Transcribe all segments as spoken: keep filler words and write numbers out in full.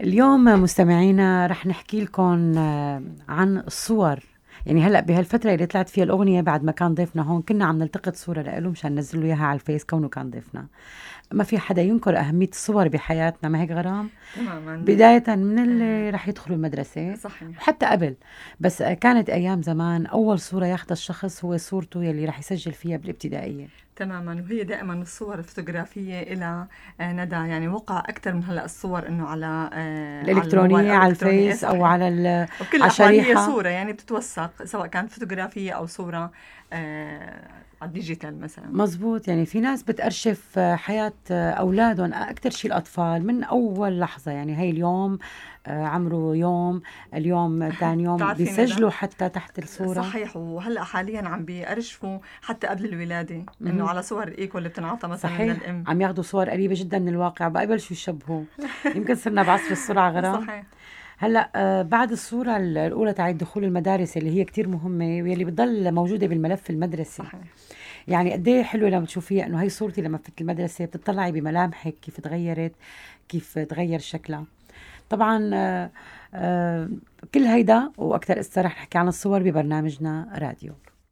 اليوم مستمعينا رح نحكي لكم عن الصور. يعني هلأ بهالفترة اللي طلعت فيها الأغنية بعد ما كان ضيفنا هون كنا عم نلتقط صورة لإله مشان ننزل له إياها على الفيس كونه كان ضيفنا. ما في حدا ينكر أهمية الصور بحياتنا، ما هيك غرام؟ تماما. بداية من اللي رح يدخلوا المدرسة صحيح. وحتى قبل، بس كانت أيام زمان أول صورة ياخدها الشخص هو صورته يلي رح يسجل فيها بالابتدائية. تماما. وهي دائما الصور الفوتوغرافية إلى ندى يعني وقع أكثر من هلا الصور إنه على الإلكترونية على, على الفيس أو على الشريحة. هي صورة يعني بتتوثق سواء كانت فوتوغرافية أو صورة آه على الديجيتال مثلا. مزبوط. يعني في ناس بتأرشف حياة أولادهم أكتر شيء الأطفال من أول لحظة. يعني هاي اليوم عمره يوم، اليوم ثاني يوم بيسجلوا حتى تحت الصورة. صحيح. وهلأ حاليا عم بيأرشفوا حتى قبل الولادة م- إنه على صور الإيكو اللي بتنعطى مثلا صحيح. من الأم عم ياخدوا صور قريبة جدا من الواقع بقى يبلشوا يشبهوا. يمكن صرنا بعصر السرعة غرام. صحيح. هلا آه بعد الصورة الأولى تاعت دخول المدارس اللي هي كتير مهمة واللي بتضل موجودة بالملف المدرسي. صحيح. يعني قد ايه حلوه لما تشوفيها انه هي صورتي لما فتت المدرسه، بتطلعي بملامحك كيف تغيرت، كيف تغير شكلها. طبعا آآ آآ كل هيدا واكثر اسا رح نحكي عن الصور ببرنامجنا راديو.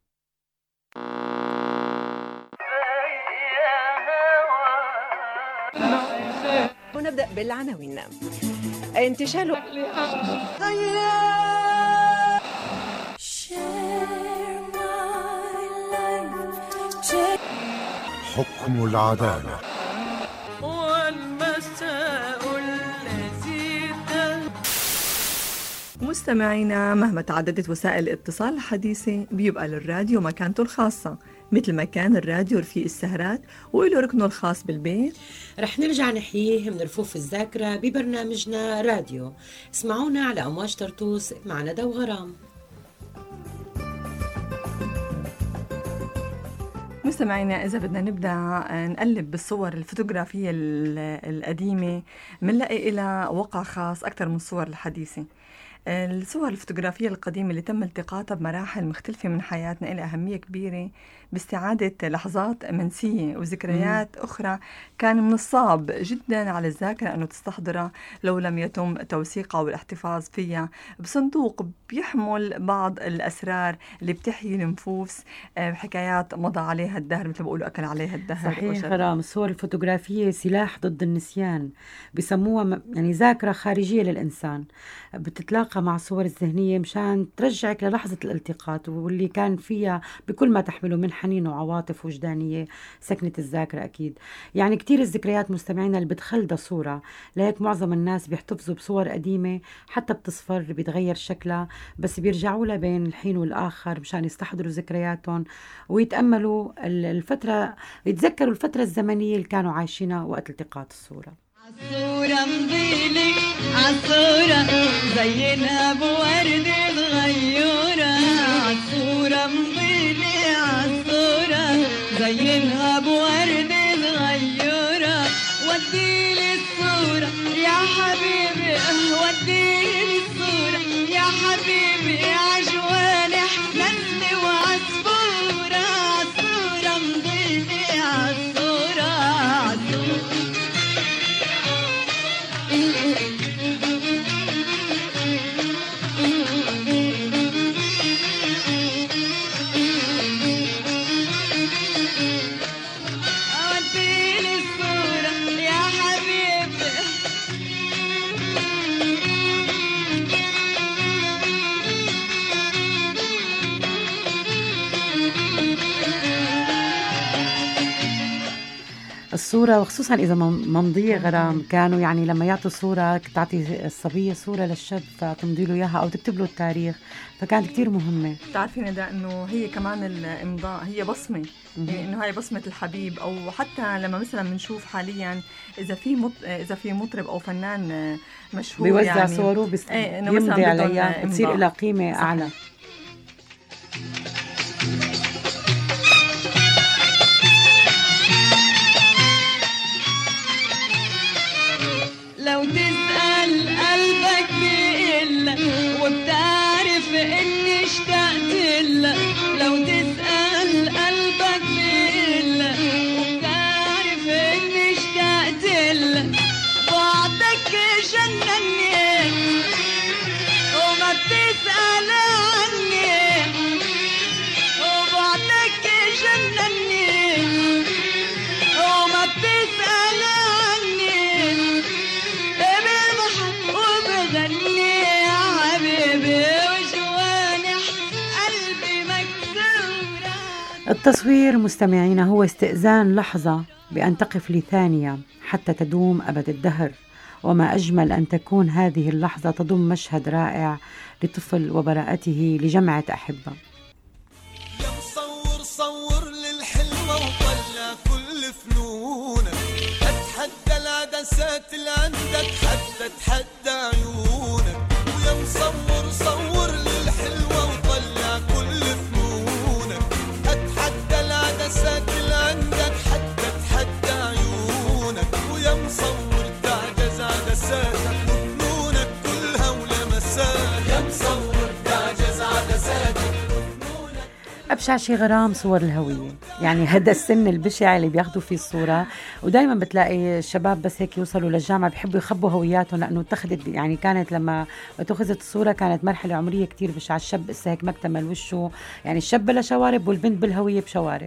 ونبدأ بالعناوين. انتشال حكم العدالة والمساء الذي مستمعينا، مهما تعددت وسائل الاتصال الحديثة بيبقى للراديو مكانته الخاصة، مثل ما كان الراديو رفيق السهرات وله ركنه الخاص بالبيت. رح نرجع نحييه من رفوف الذاكرة ببرنامجنا راديو. اسمعونا على أمواج طرطوس مع ندى وغرام. مستمعينا، إذا بدنا نبدأ نقلب بالصور الفوتوغرافية القديمة منلاقي إلى وقع خاص أكثر من الصور الحديثة. الصور الفوتوغرافية القديمة اللي تم التقاطها بمراحل مختلفة من حياتنا إلى أهمية كبيرة باستعادة لحظات منسية وذكريات مم. أخرى كان من الصعب جدا على الذاكرة أنه تستحضرها لو لم يتم توثيقها والاحتفاظ فيها بصندوق بيحمل بعض الأسرار اللي بتحيي النفوس، حكايات مضى عليها الدهر مثل بقولوا أكل عليها الدهر. صحيح غرام. الصور الفوتوغرافية سلاح ضد النسيان، بيسموها يعني ذاكرة خارجية للإنسان، بتتلاقى مع الصور الذهنية مشان ترجعك للحظة الالتقاط واللي كان فيها بكل ما تحمله من حنين وعواطف وجدانية سكنت الذاكرة أكيد. يعني كتير الذكريات مستمعينا اللي بتخلدها صورة، لهيك معظم الناس بيحتفظوا بصور قديمة حتى بتصفر بيتغير شكلها، بس بيرجعوا لها بين الحين والآخر مشان يستحضروا ذكرياتهم ويتأملوا الفترة، يتذكروا الفترة الزمنية اللي كانوا عايشينها وقت التقاط الصورة. عالصورة مضيلك عالصورة زينها بورد الغيورة، عالصورة مضيلك عالصورة زينها بورد الغيورة، وديلي الصورة يا حبيبي وديلي الصورة يا حبيبي عجواني حنني وعصفورة، عالصورة مضيلك عالصورة عالصورة. الصورة وخصوصا إذا ممضية غرام، كانوا يعني لما يعطوا صورة تعطي الصبية صورة للشاب فتمضي له إياها أو تكتب له التاريخ، فكانت كتير مهمة. تعرفين ده إنه هي كمان الإمضاء هي بصمة، يعني إنه هاي بصمة الحبيب. أو حتى لما مثلا بنشوف حاليا إذا في مط... إذا في مطرب أو فنان مشهور بيوزع يعني صوره بس... ايه بيمضي عليها بتصير لها قيمة صحيح. أعلى. لو تسأل قلبك بيقلك وبتعرف اني اشتقت لك، لو تسأل قلبك بيقلك وبتعرف اني اشتقت لك، بعدك جنني التصوير مستمعينا هو استئذان لحظة بأن تقف لثانية حتى تدوم أبد الدهر، وما أجمل أن تكون هذه اللحظة تضم مشهد رائع لطفل وبراءته لجمعة أحبة. يا مصور صور للحلوة وطلع كل فنونك، أتحدى العدسات اللي عندك حتى تحدى عيونك. ويا مصور صور للحلوة وطلع كل فنونك، أتحدى العدسات اللي عندك حتى تحدى عيونك. ويا مصور تعجز عدساتك وفنونك كلها ولمساتك. يا مصور تعجز عدساتك. أبشع شي غرام صور الهوية، يعني هذا السن البشع اللي بياخدوا فيه الصورة. ودايما بتلاقي الشباب بس هيك يوصلوا للجامعة بيحبوا يخبوا هوياتهم، لأنه اتخذت يعني كانت لما اتخذت الصورة كانت مرحلة عمرية كتير بشعة. الشاب إسا هيك ما اكتمل وشه، يعني الشاب بلا شوارب والبنت بالهوية بشوارب.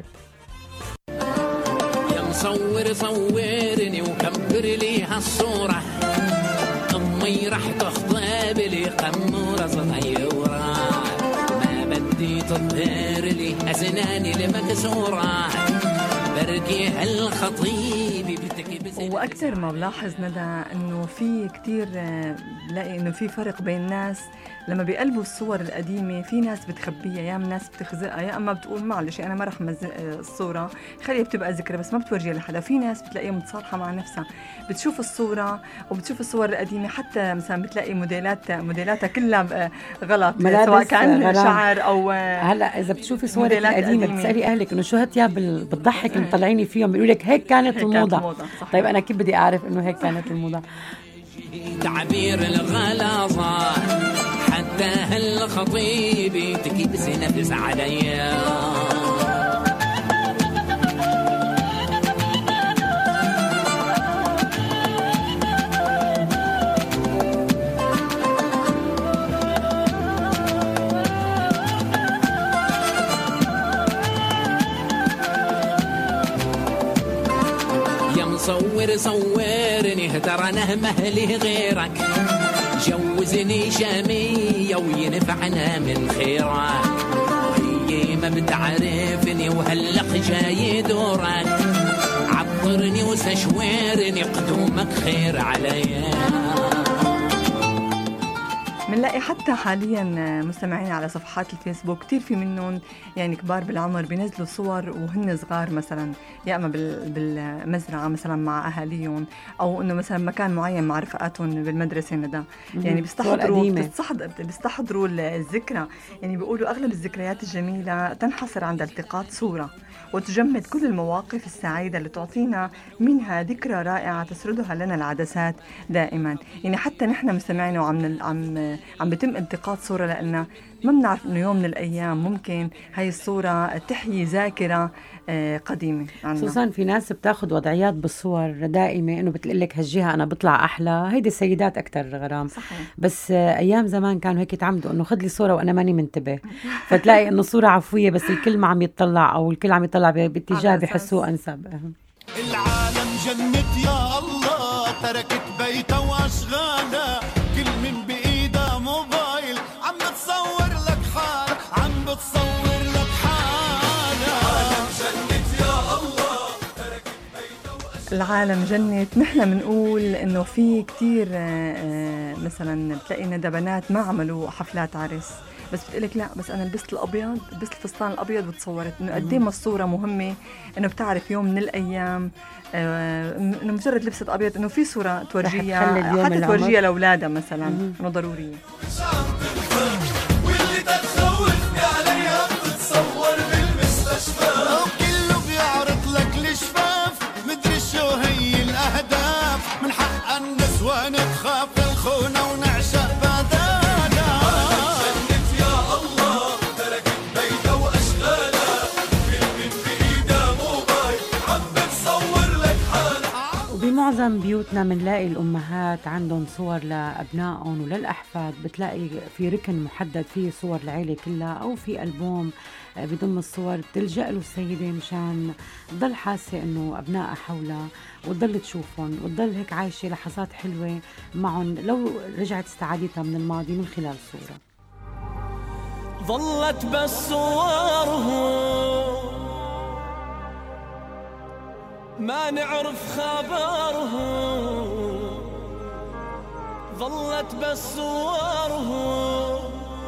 يا مصور صورني وكبر لي هالصورة، أمي رح تخطب لي قمورة صغيرة، ما بدي تظهر لي أسناني المكسورة، بركي هالخطيب بتكي. واكثر ما بلاحظ ندى انه في كتير بلاقي انه في فرق بين الناس لما بيقلبوا الصور القديمه. في ناس بتخبيها، يا اما ناس بتخزقها، يا اما بتقول معلش انا ما رح مزق الصوره خليها بتبقى ذكرى بس ما بتورجيها لحدا. في ناس بتلاقيها متصالحه مع نفسها، بتشوف الصوره وبتشوف الصور القديمه، حتى مثلا بتلاقي موديلات موديلاتها كلها غلط سواء كان غرام. شعر او هلا اذا بتشوفي صورك القديمه بتسالي اهلك انه شو هالثياب بتضحك اللي مطلعيني فيهم، بيقولوا لك هيك كانت الموضه. طيب انا كيف بدي اعرف انه هيك كانت الموضه؟ تعبير الغلاظه حتى هالخطيب تكبس نفس عليا. صور صورني ترى انا مهلي غيرك، جوزني شامية وينفعنا من خيرك، هي ما بتعرفني وهلق جاي دورك، عطرني وسشويرني قدومك خير عليا. منلاقي حتى حاليا مستمعين على صفحات الفيسبوك كتير في منهم يعني كبار بالعمر بينزلوا صور وهن صغار، مثلا يا اما بالمزرعه مثلا مع اهاليهم، او انه مثلا مكان معين مع رفقاتهم بالمدرسه ندى، يعني بيستحضروا بيستحضروا الذكرى. يعني بيقولوا اغلب الذكريات الجميله تنحصر عند التقاط صوره وتجمد كل المواقف السعيده اللي تعطينا منها ذكرى رائعه تسردها لنا العدسات دائما. يعني حتى نحن مستمعين وعم عم عم بيتم التقاط صوره لنا ما بنعرف انه يوم من الايام ممكن هاي الصوره تحيي ذاكره قديمه عنا. خصوصا في ناس بتاخذ وضعيات بالصور دائمه انه بتقول لك هالجهه انا بطلع احلى، هيدي السيدات اكثر غرام. صحيح. بس ايام زمان كانوا هيك يتعمدوا انه خذ لي صوره وانا ماني منتبه، فتلاقي انه صوره عفويه بس الكل ما عم يتطلع او الكل عم يطلع باتجاه بحسوه انسب. العالم جنت يا الله، تركت بيتها واشغالها، كل من بايده موبايل عم بتصور لك حال، عم بتصور لك حالها. العالم جنت يا الله، تركت بيتها واشغالها. العالم جنت. نحن بنقول انه في كتير مثلا بتلاقي ندى بنات ما عملوا حفلات عرس بس بتقلك لا بس انا لبست الابيض، لبست الفستان الابيض وتصورت. انه قد ايه ما الصوره مهمه، انه بتعرف يوم من الايام آه انه مجرد لبست ابيض انه في صوره تورجيها حتى تورجيها لاولادها مثلا انه ضروريه. واللي تتخوفني عليها بتتصور بالمستشفى، وكله بيعرض لك الشفاف، مدري شو هي الاهداف، من حق النسوان تخاف الخونه ونعشق بدانا. بمعظم بيوتنا منلاقي الأمهات عندهم صور لأبنائهم وللأحفاد، بتلاقي في ركن محدد فيه صور العيلة كلها أو في ألبوم بضم الصور بتلجأ له السيدة مشان تضل حاسة إنه أبنائها حولها وتضل تشوفهم وتضل هيك عايشة لحظات حلوة معهم لو رجعت استعادتها من الماضي من خلال صورة. ظلت بس صورهم ما نعرف خبرهم ظلت بس صورهم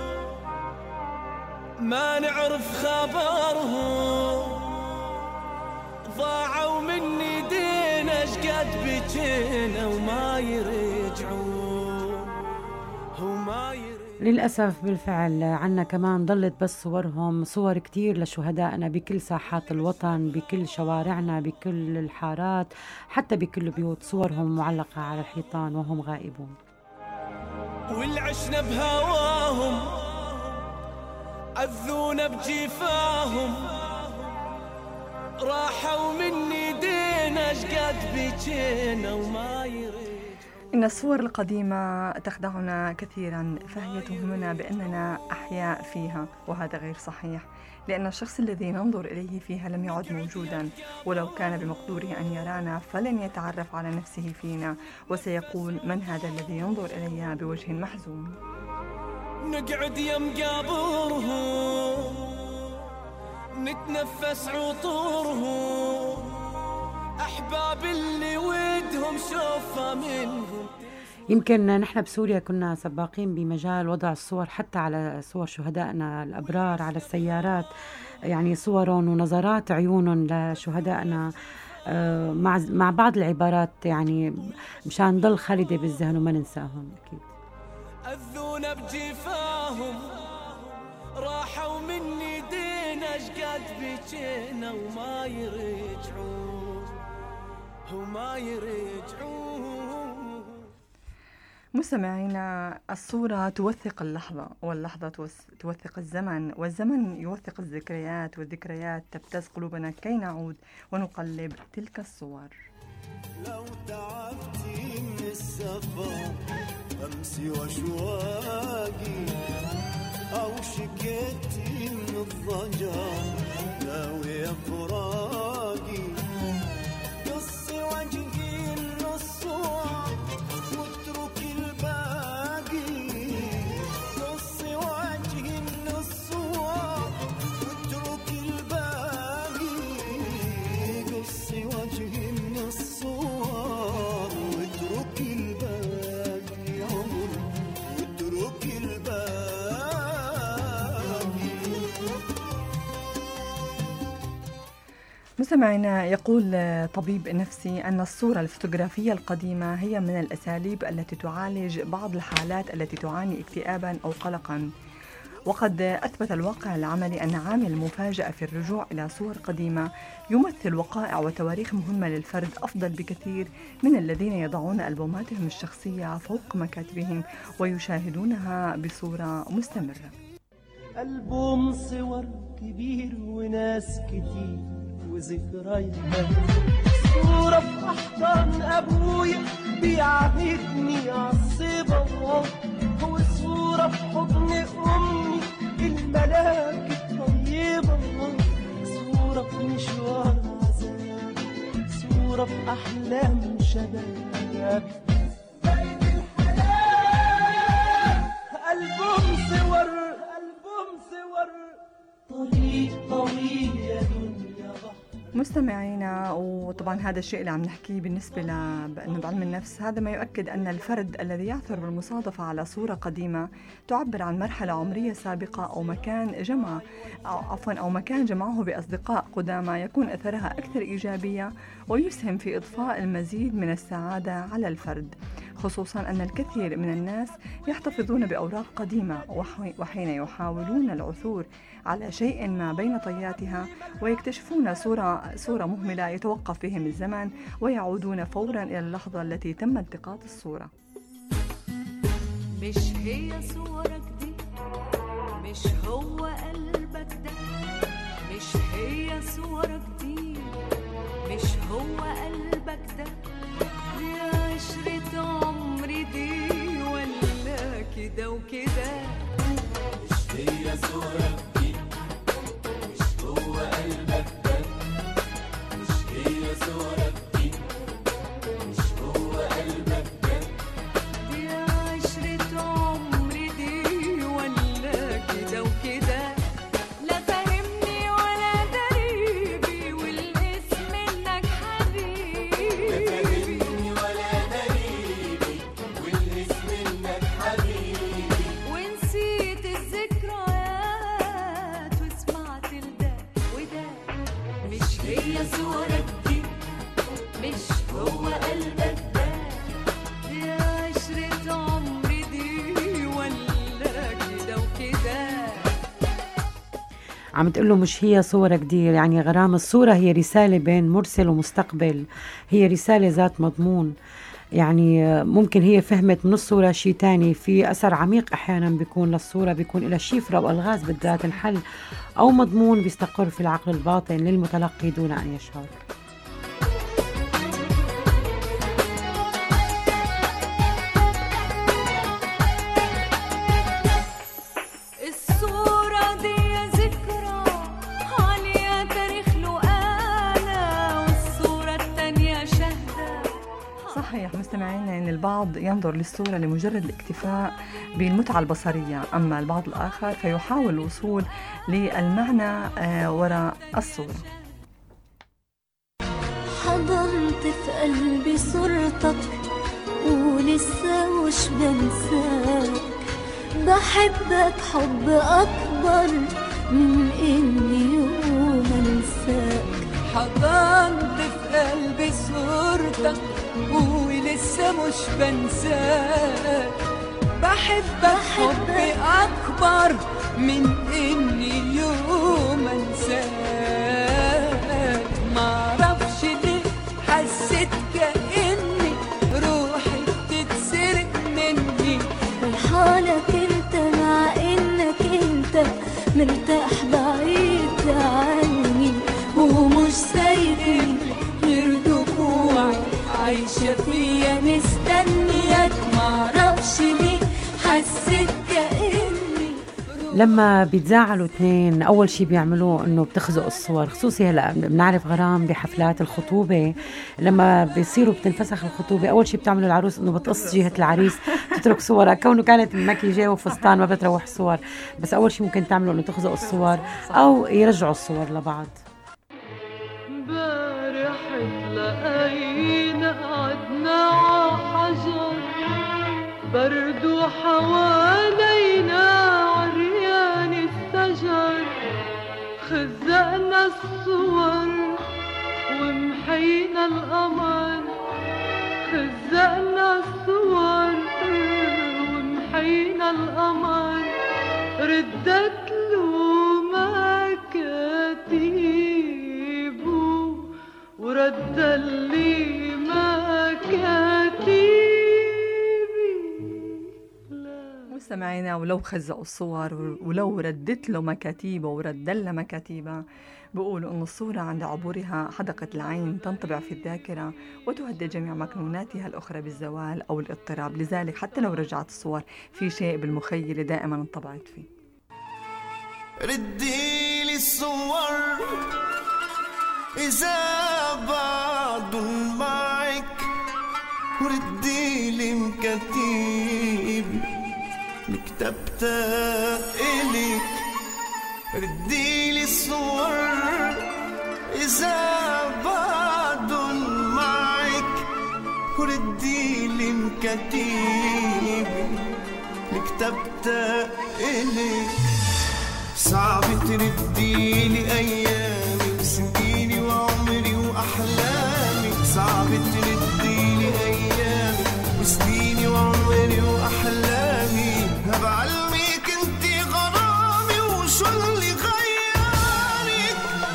ما نعرف خبرهم ضاعوا من ايدينا شقد بجينا وما يرجعون وما يرجعون. للأسف بالفعل عنا كمان ضلت بس صورهم، صور كتير لشهدائنا بكل ساحات الوطن، بكل شوارعنا، بكل الحارات، حتى بكل بيوت صورهم معلقة على الحيطان وهم غائبون. والعشنا بهواهم أذونا بجفاهم راحوا من ايدينا شقد بجينا وما يرجعون. إن الصور القديمة تخدعنا كثيرا، فهي تهمنا بأننا أحياء فيها، وهذا غير صحيح، لأن الشخص الذي ننظر إليه فيها لم يعد موجودا، ولو كان بمقدوره أن يرانا فلن يتعرف على نفسه فينا، وسيقول من هذا الذي ينظر إلي بوجه محزون. نقعد يم قابرهم نتنفس عطورهم أحباب اللي ودهم شوفة منهم. يمكن نحن بسوريا كنا سباقين بمجال وضع الصور حتى على صور شهدائنا الأبرار على السيارات، يعني صورهم ونظرات عيونهم لشهدائنا مع مع بعض العبارات يعني مشان نضل خالدة بالذهن وما ننساهم. أكيد أذونا بجفاهم راحوا من ايدينا شقد بجينا وما يرجعون وما يرجعون. مستمعينا، الصورة توثق اللحظة، واللحظة توثق الزمن، والزمن يوثق الذكريات، والذكريات تبتز قلوبنا كي نعود ونقلب تلك الصور. لو تعبتي من السفر أمسي وأشواقي أو شكيتي من الضجر ناوي فراقي قصي وجهي من الصور واتركي الباقي قصي وجهي من الصور واتركي الباقي قصي وجهي من الصور واتركي الباقي عمر واتركي الباقي. مستمعينا، يقول طبيب نفسي أن الصورة الفوتوغرافية القديمة هي من الأساليب التي تعالج بعض الحالات التي تعاني اكتئابا أو قلقا، وقد أثبت الواقع العملي أن عامل المفاجأة في الرجوع إلى صور قديمة يمثل وقائع وتواريخ مهمة للفرد أفضل بكثير من الذين يضعون ألبوماتهم الشخصية فوق مكاتبهم ويشاهدونها بصورة مستمرة. ألبوم صور كبير وناس كتير وذكريات، صورة في أحضان أبويا بيعهدني عالصبا، وصورة في حضن أمي الملاك الطيبة، صورة في مشوار عذاب، صورة في أحلام شباب، بيت الحياة ألبوم صور ألبوم صور طريق طويل يا دنيا بحر. مستمعينا، وطبعا هذا الشيء اللي عم نحكيه بالنسبة لأنه بعلم النفس، هذا ما يؤكد أن الفرد الذي يعثر بالمصادفة على صورة قديمة تعبر عن مرحلة عمرية سابقة أو مكان جمع أو عفوا أو مكان جمعه بأصدقاء قدامى يكون أثرها أكثر إيجابية ويسهم في إضفاء المزيد من السعادة على الفرد، خصوصا أن الكثير من الناس يحتفظون بأوراق قديمة وحين يحاولون العثور على شيء ما بين طياتها ويكتشفون صورة صورة مهملة يتوقف بهم الزمن ويعودون فورا إلى اللحظة التي تم التقاط الصورة. مش هي صورك دي، مش هو قلبك ده، مش هي صورك دي، مش هو قلبك ده، دي عشرة عمري دي ولا كده وكده. مش هي صورك دي، مش هو قلبك ده، مش هي صورك دي، مش هو قلبك ده، دي عشرة عمري دي ولا كده وكده. لا فاهمني ولا دريبي والاسم انك حبيبي، عم تقول له مش هي صورك دي. يعني غرام الصورة هي رسالة بين مرسل ومستقبل، هي رسالة ذات مضمون. يعني ممكن هي فهمت من الصورة شيء تاني، في أثر عميق أحيانا بيكون للصورة، بيكون إلى شفرة وألغاز بدها تنحل، أو مضمون بيستقر في العقل الباطن للمتلقي دون أن يشعر. صحيح مستمعينا ان البعض ينظر للصورة لمجرد الاكتفاء بالمتعة البصرية، اما البعض الاخر فيحاول الوصول للمعنى وراء الصورة. حضنت في قلبي صورتك ولسه مش بنساك، بحبك حب اكبر من اني يوم انساك. حضنت في قلبي صورتك ولسه مش بنساك، بحبك حب أكبر من إني يوم أنساك. معرفش ليه حسيت كأني روحي بتتسرق مني، فرحانك انت مع انك انت مرتاح بعيد عني، ومش سايبني غير دموعي عايشة فيا مستنياك. معرفش ليه حسيت كأني. لما بيتزاعلوا اثنين أول شي بيعملوه إنه بتخزقوا الصور، خصوصي هلأ بنعرف غرام بحفلات الخطوبة لما بيصيروا بتنفسخ الخطوبة أول شي بتعملوا العروس إنه بتقص جهة العريس تترك صورها، كونه كانت مكيجة وفستان ما بتروح صور، بس أول شي ممكن تعملوا إنه تخزقوا الصور أو يرجعوا الصور لبعض. امبارح تلاقينا قعدنا عحجر برد وحوالينا عريان الشجر، خزقنا الصور ومحينا القمر، خزقنا الصور ومحينا القمر، ردت له مكاتيبه ورد اللي مكاتيبي. مستمعينا ولو خزقوا الصور ولو ردت له مكاتيبه ورد له مكاتيبه، بيقولوا أن الصورة عند عبورها حدقة العين تنطبع في الذاكرة وتهدد جميع مكنوناتها الأخرى بالزوال أو الاضطراب، لذلك حتى لو رجعت الصور في شيء بالمخيلة دائما انطبعت فيه. ردي لي الصور إذا بعد معك، وردي لي مكاتيبي مكتبتها إليك. ردي لي الصور إذا بعد معك، وردي لي مكاتيبي مكتبتها إليك. صعب تردي لي أيامي وسنيني وعمري وأحلامي، صعب تردي لي أيامي وسنيني وعمري وأحلامي. بعلمك انتي غرامي وشو اللي غيرك.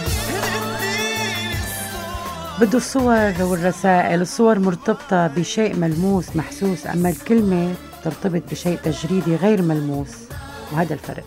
بده الصور والرسائل، الصور مرتبطة بشيء ملموس محسوس، أما الكلمة ترتبط بشيء تجريدي غير ملموس، وهذا الفرق.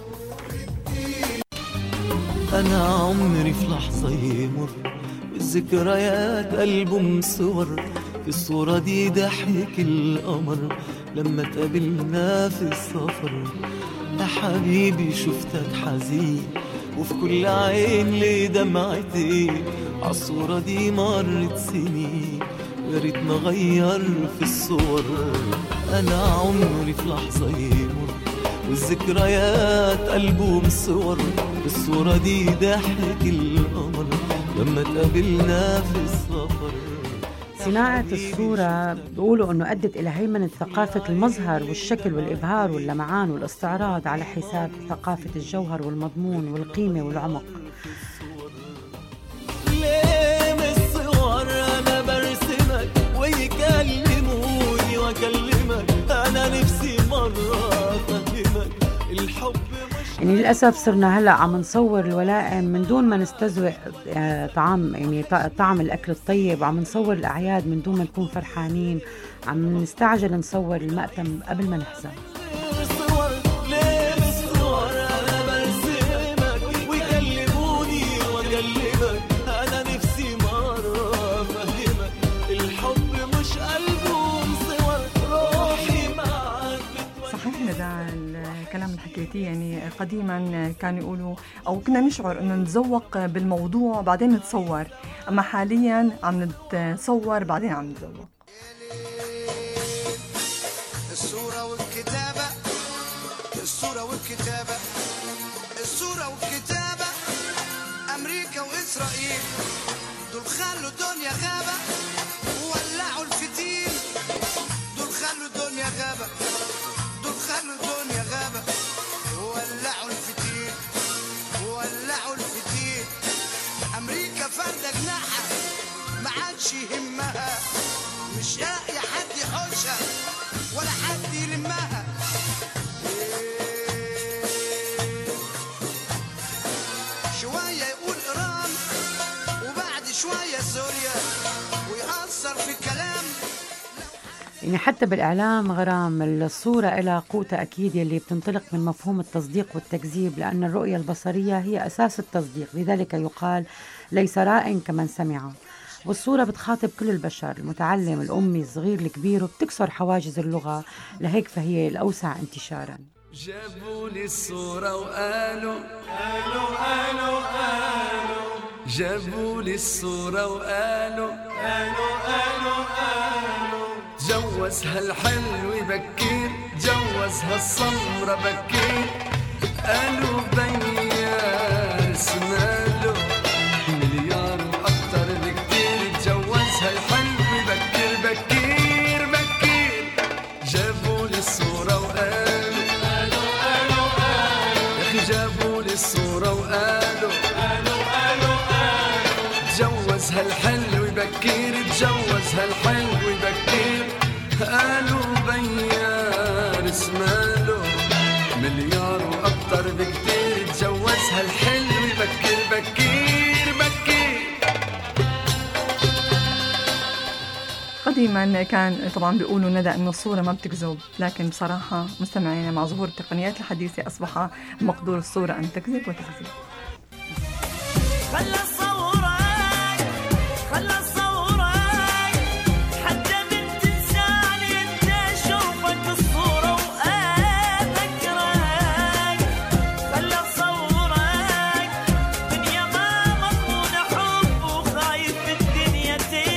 أنا عمري في لحظة يمر والذكريات ألبوم صور، في الصورة دي ضحك القمر لما تقابلنا في السفر. يا حبيبي شفتك حزين وفي كل عين لي دمعتي، عالصورة دي مرت سنين ويا ريت نغير في الصور. أنا عمري في لحظة يمر والذكريات ألبوم صور، الصورة دي ضحك القمر لما تقابلنا في السفر. صناعة الصورة بيقولوا أنه أدت إلى هيمنة ثقافة المظهر والشكل والإبهار واللمعان والاستعراض على حساب ثقافة الجوهر والمضمون والقيمة والعمق. ليه من الصور أنا برسمك ويكلموني وأكلمك، أنا نفسي مرة أفهمك الحب. يعني للأسف صرنا هلأ عم نصور الولائم من دون ما نستذوق طعام، يعني طعم الأكل الطيب، عم نصور الأعياد من دون ما نكون فرحانين، عم نستعجل نصور المأتم قبل ما نحزن. الكلام اللي حكيتيه يعني قديما كانوا يقولوا أو كنا نشعر إنه نتذوق بالموضوع بعدين نتصور، أما حاليا عم نتصور بعدين عم نتذوق. الصورة والكتابة الصورة والكتابة الصورة والكتابة أمريكا وإسرائيل دول خلوا الدنيا غابة وولعوا الفتيل، دول خلوا الدنيا غابة دول خلوا الدنيا غابة وولعوا الفتيل وولعوا الفتيل. أمريكا فردة جناحها ما عادش يهمها، مش لاقي حد يحوشها ولا حد يلمها. شوية يقول إيران وبعد شوية سوريا ويأثر في الكلام. يعني حتى بالإعلام غرام الصورة إلى قوتها أكيد يلي بتنطلق من مفهوم التصديق والتكذيب، لأن الرؤية البصرية هي أساس التصديق، لذلك يقال ليس راء كمن سمع. والصورة بتخاطب كل البشر، المتعلم الأمي الصغير الكبير، وبتكسر حواجز اللغة، لهيك فهي الأوسع انتشارا. جابوا لي الصورة وقالوا قالوا قالوا قالوا جابوا لي الصورة وقالوا قالوا قالوا قالوا جوزها الحلو بكير جوزها السمرة بكير، قالوا بيار اسماله مليار وأكتر بكتير، جوزها الحلو بكير بكير بكير. جابوا لي الصورة وقالوا قالوا قالوا قالوا يا أخي جابوا لي الصورة وقالوا قالوا قالوا قالوا جوزها الحلو بكير جوزها الحلو بكير، قالوا بيار اسماله مليار وأكتر بكتير، جوزها الحلو بكير بكير بكير. قديما كان طبعا بيقولوا ندى انه الصوره ما بتكذب، لكن بصراحه مستمعينا مع ظهور التقنيات الحديثه اصبح مقدور الصوره ان تكذب وتكذب. خلى صورك خلى صورك حتى من تنساني انت اشوفك الصوره واذكرك، خلى صورك دنيا ما مضمون حب وخايف الدنيا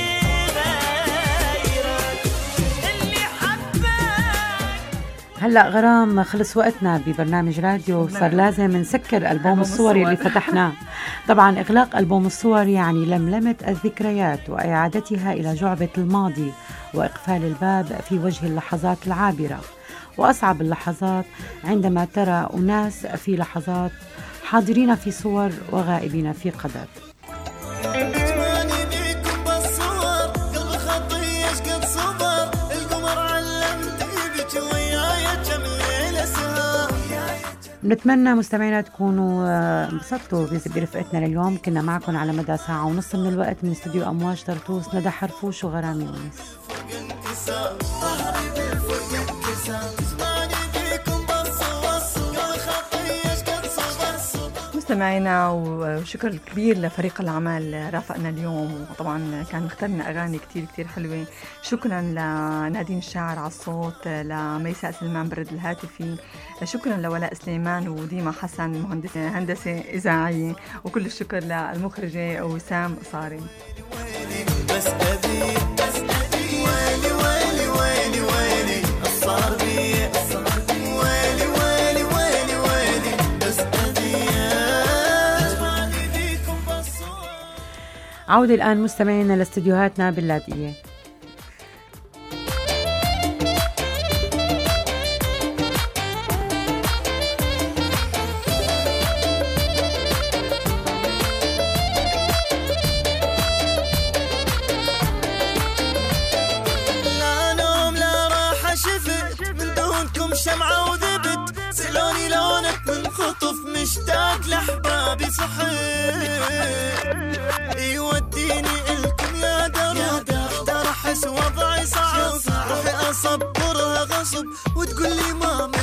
تغيرك اللي حبك. هلا غرام خلص وقتنا ببرنامج راديو، صار لازم نسكر ألبوم الصور اللي فتحناه. طبعا إغلاق ألبوم الصور يعني لملمة الذكريات وإعادتها إلى جعبة الماضي، وإقفال الباب في وجه اللحظات العابرة. وأصعب اللحظات عندما ترى أناس في لحظات حاضرين في صور وغائبين في قدر. نتمنى مستمعينا تكونوا انبسطتوا برفقتنا لليوم. كنا معكم على مدى ساعة ونص من الوقت من استوديو أمواج طرطوس، ندى حرفوش وغرامي يونس. مستمعينا وشكر كبير لفريق العمل رافقنا اليوم، وطبعا كان مختارنا أغاني كتير كتير حلوة. شكرا لنادين الشاعر على الصوت، لميساء سلمان برد الهاتفي، شكرا لولاء سليمان وديما حسن مهندسة هندسة إذاعية، وكل الشكر للمخرجة وسام صاري. بس أبي بس أبي ويلي ويلي ويلي ويلي الصار بي الصار بي ويلي ويلي ويلي ويلي بس أبي عودة الآن مستمعينا لاستديوهاتنا باللاذقية. لا نوم لا راحة شفت من دونكم شمعة وذبت، سلوني لونك من خطف مشتاق لأحبابي صحيح يوديني الكم يا درب احتار احس وضعي صعب روحي اصبرها غصب وتقول لي ما